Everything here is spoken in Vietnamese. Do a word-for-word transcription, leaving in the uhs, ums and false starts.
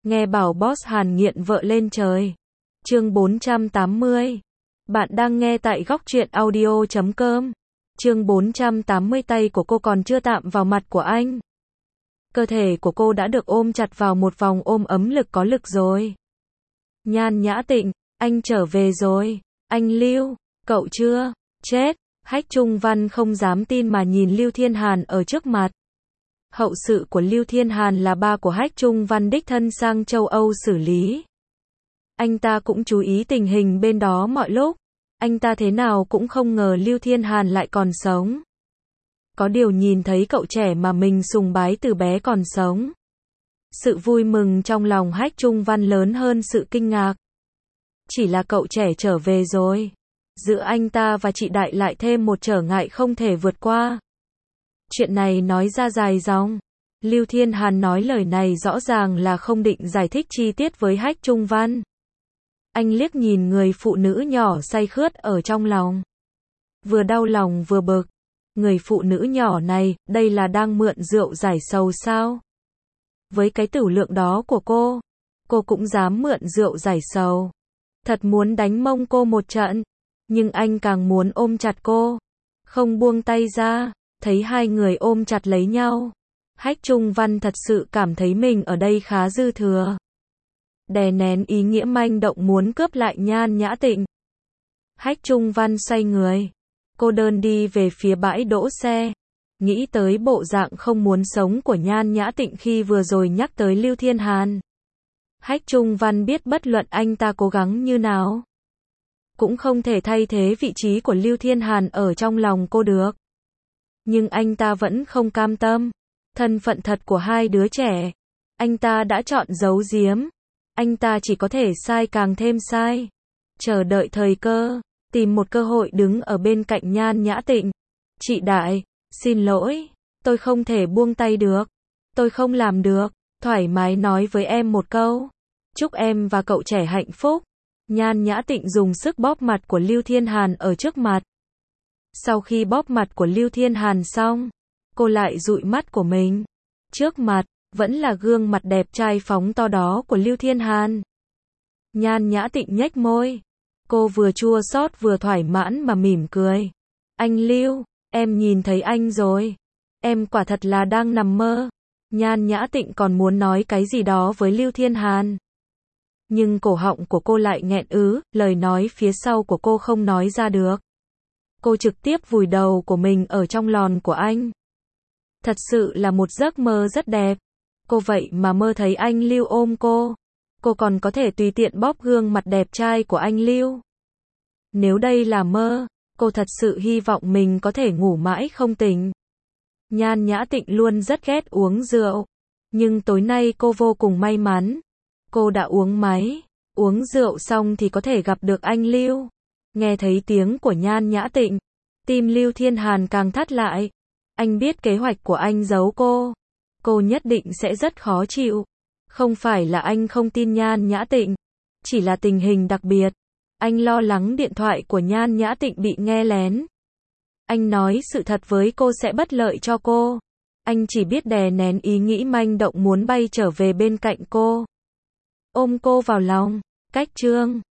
Nghe bảo boss Hàn nghiện vợ lên trời. Chương bốn trăm tám mươi. Bạn đang nghe tại góc truyện audio chấm com. Chương bốn trăm tám mươi. Tay của cô còn chưa chạm vào mặt của anh. Cơ thể của cô đã được ôm chặt vào một vòng ôm ấm lực có lực rồi. Nhan Nhã Tịnh, anh trở về rồi. Anh Lưu, cậu chưa chết? Hách Trung Văn không dám tin mà nhìn Lưu Thiên Hàn ở trước mặt. Hậu sự của Lưu Thiên Hàn là ba của Hách Trung Văn đích thân sang châu Âu xử lý. Anh ta cũng chú ý tình hình bên đó mọi lúc. Anh ta thế nào cũng không ngờ Lưu Thiên Hàn lại còn sống. Có điều nhìn thấy cậu trẻ mà mình sùng bái từ bé còn sống. Sự vui mừng trong lòng Hách Trung Văn lớn hơn sự kinh ngạc. Chỉ là cậu trẻ trở về rồi. Giữa anh ta và chị Đại lại thêm một trở ngại không thể vượt qua. Chuyện này nói ra dài dòng. Lưu Thiên Hàn nói lời này rõ ràng là không định giải thích chi tiết với Hách Trung Văn. Anh liếc nhìn người phụ nữ nhỏ say khướt ở trong lòng. Vừa đau lòng vừa bực. Người phụ nữ nhỏ này, đây là đang mượn rượu giải sầu sao? Với cái tửu lượng đó của cô, cô cũng dám mượn rượu giải sầu. Thật muốn đánh mông cô một trận. Nhưng anh càng muốn ôm chặt cô. Không buông tay ra. Thấy hai người ôm chặt lấy nhau. Hách Trung Văn thật sự cảm thấy mình ở đây khá dư thừa. Đè nén ý nghĩa manh động muốn cướp lại Nhan Nhã Tịnh. Hách Trung Văn xoay người. Cô đơn đi về phía bãi đỗ xe. Nghĩ tới bộ dạng không muốn sống của Nhan Nhã Tịnh khi vừa rồi nhắc tới Lưu Thiên Hàn. Hách Trung Văn biết bất luận anh ta cố gắng như nào, cũng không thể thay thế vị trí của Lưu Thiên Hàn ở trong lòng cô được. Nhưng anh ta vẫn không cam tâm. Thân phận thật của hai đứa trẻ, anh ta đã chọn giấu giếm. Anh ta chỉ có thể sai càng thêm sai. Chờ đợi thời cơ, tìm một cơ hội đứng ở bên cạnh Nhan Nhã Tịnh. Chị Đại, xin lỗi, tôi không thể buông tay được. Tôi không làm được. Thoải mái nói với em một câu. Chúc em và cậu trẻ hạnh phúc. Nhan Nhã Tịnh dùng sức bóp mặt của Lưu Thiên Hàn ở trước mặt. Sau khi bóp mặt của Lưu Thiên Hàn xong, cô lại dụi mắt của mình. Trước mặt, vẫn là gương mặt đẹp trai phóng to đó của Lưu Thiên Hàn. Nhan Nhã Tịnh nhếch môi. Cô vừa chua xót vừa thoải mãn mà mỉm cười. Anh Lưu, em nhìn thấy anh rồi. Em quả thật là đang nằm mơ. Nhan Nhã Tịnh còn muốn nói cái gì đó với Lưu Thiên Hàn. Nhưng cổ họng của cô lại nghẹn ứ, lời nói phía sau của cô không nói ra được. Cô trực tiếp vùi đầu của mình ở trong lòn của anh. Thật sự là một giấc mơ rất đẹp. Cô vậy mà mơ thấy anh Lưu ôm cô. Cô còn có thể tùy tiện bóp gương mặt đẹp trai của anh Lưu. Nếu đây là mơ, cô thật sự hy vọng mình có thể ngủ mãi không tỉnh. Nhan Nhã Tịnh luôn rất ghét uống rượu. Nhưng tối nay cô vô cùng may mắn. Cô đã uống máy. Uống rượu xong thì có thể gặp được anh Lưu. Nghe thấy tiếng của Nhan Nhã Tịnh, tim Lưu Thiên Hàn càng thắt lại. Anh biết kế hoạch của anh giấu cô. Cô nhất định sẽ rất khó chịu. Không phải là anh không tin Nhan Nhã Tịnh. Chỉ là tình hình đặc biệt. Anh lo lắng điện thoại của Nhan Nhã Tịnh bị nghe lén. Anh nói sự thật với cô sẽ bất lợi cho cô. Anh chỉ biết đè nén ý nghĩ manh động muốn bay trở về bên cạnh cô. Ôm cô vào lòng. Cách chương